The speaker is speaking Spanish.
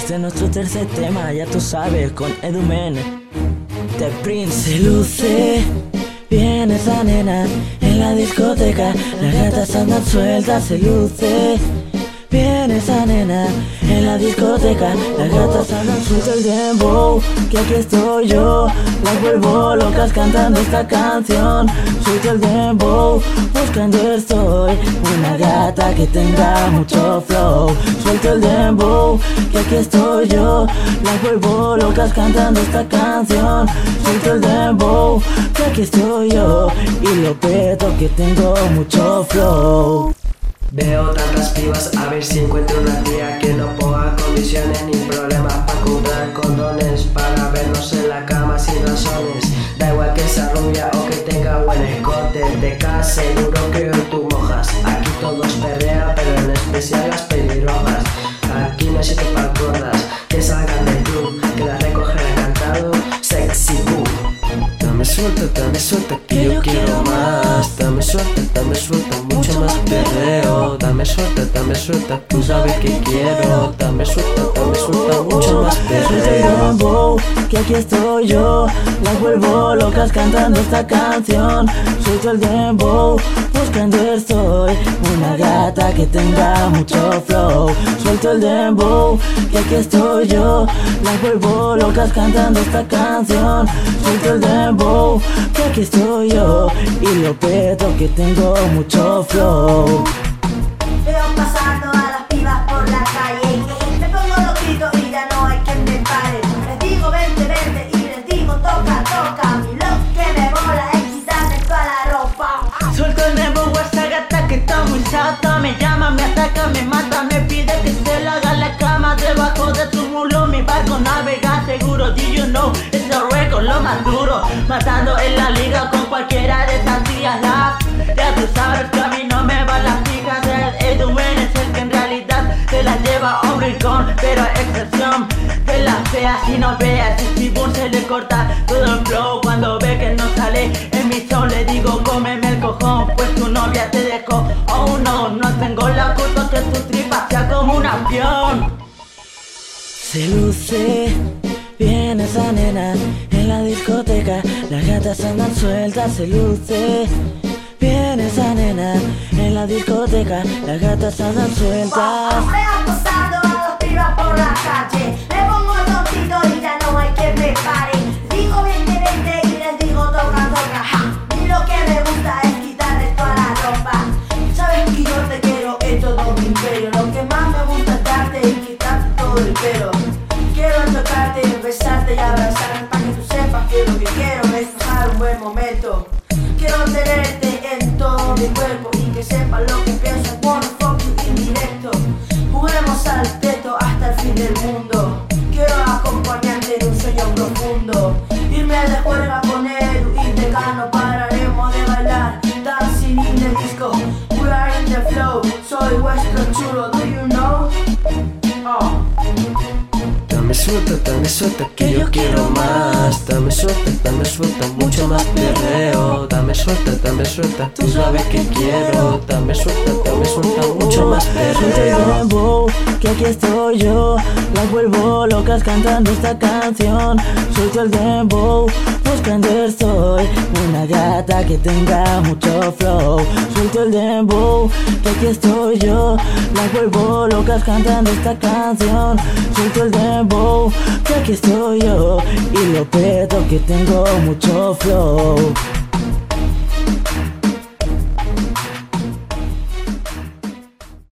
Este es nuestro tercer tema, ya tú sabes, con Edumen, The Prince. Se luce bien esa nena en la discoteca, las gatas andan sueltas. Se luce bien esa nena en la discoteca, las gatas andan sueltas. El dembow, que aquí estoy yo, las vuelvo locas cantando esta canción. Suelto el dembow, buscando estoy una gata que tenga mucho flow. Suelto el dembow, que aquí estoy yo, las vuelvo locas cantando esta canción. Suelto el dembow, que aquí estoy yo, y lo peto que tengo mucho flow. Veo tantas pibas, a ver si encuentro una tía que no ponga condiciones ni problemas para comprar condones, para vernos en la cama sin razones. Da igual que sea rubia o que tenga buen escote, te caes seguro que hoy tú mojas. Aquí todos perrean, pero en especial las pelirrojas. Aquí no hay sitio para gordas, que salgan del club, que las recogen cantado sexy boo. Dame suelta, que yo quiero más. Dame suelta, mucho más perreo. Dame suelta, tú sabes que quiero. Dame suelta, mucho más perreo. Suelto el dembow, que aquí estoy yo, las vuelvo locas cantando esta canción. Suelto el dembow, buscando estoy una gata que tenga mucho flow. Suelto el dembow, que aquí estoy yo, las vuelvo locas cantando esta canción. Suelto el dembow, que aquí estoy yo, y lo peto que tengo mucho flow. Veo pasar todas las pibas por la calle, me pongo loquito y ya no hay quien me pare. Les digo vente y les digo toca. A mí lo que me mola es quitarme toda la ropa. Suelto el dembow a esa gata que está muy chata, me llama, me ataca, me mata, me pide que se le haga la cama. Debajo de su mulo mi barco navega seguro. Do you know, es el récord lo más duro, matando en la liga con cualquiera de esas tías. Ya tú sabes que a mí no me van las fijas. El Edumen es el que en realidad se la lleva a un rincón, pero excepción de las feas. Si no veas, el tibún se le corta todo el flow cuando ve que no sale en mi show. Le digo cómeme el cojón, pues tu novia te dejó. Oh no, no tengo la culpa que tu tripa sea como un avión. Se luce bien esa nena en la discoteca, las gatas andan sueltas. Se luce bien esa nena en la discoteca, las gatas andan sueltas. Veo pasar todas las pibas por la calle, me pongo tontito y ya no hay quien me pare. Digo vente y les digo toca. Y lo que me gusta es quitarle toda la ropa. Sabes que yo te quiero, es todo mi imperio. Lo que más me gusta es darte y quitarte todo el pelo. Quiero tocarte, besarte y abrazarte, para que tú sepas que lo que quiero es pasar un buen momento. Quiero tenerte en todo mi cuerpo y que sepas lo que pienso. Wanna fuck you indirecto. Juguemos al teto hasta el fin del mundo. Quiero acompañarte en un sueño profundo. Irme de juerga con Edu y Tecano, pararemos de bailar. Dancing in the disco, we are in the flow. Soy vuestro chulo, do you know? Oh. Dame suelta, que yo quiero más. Dame suelta, mucho más perreo. Dame suelta, tú sabes que quiero. Dame suelta, mucho más Suelto el perreo. dembow, que aquí estoy yo, las vuelvo locas cantando esta canción. Suelto el dembow, buscando estoy una gata que tenga mucho flow. Suelto el dembow, que aquí estoy yo, las vuelvo locas cantando esta canción. Suelto el dembow, que aquí estoy yo, y lo peto que tengo mucho flow.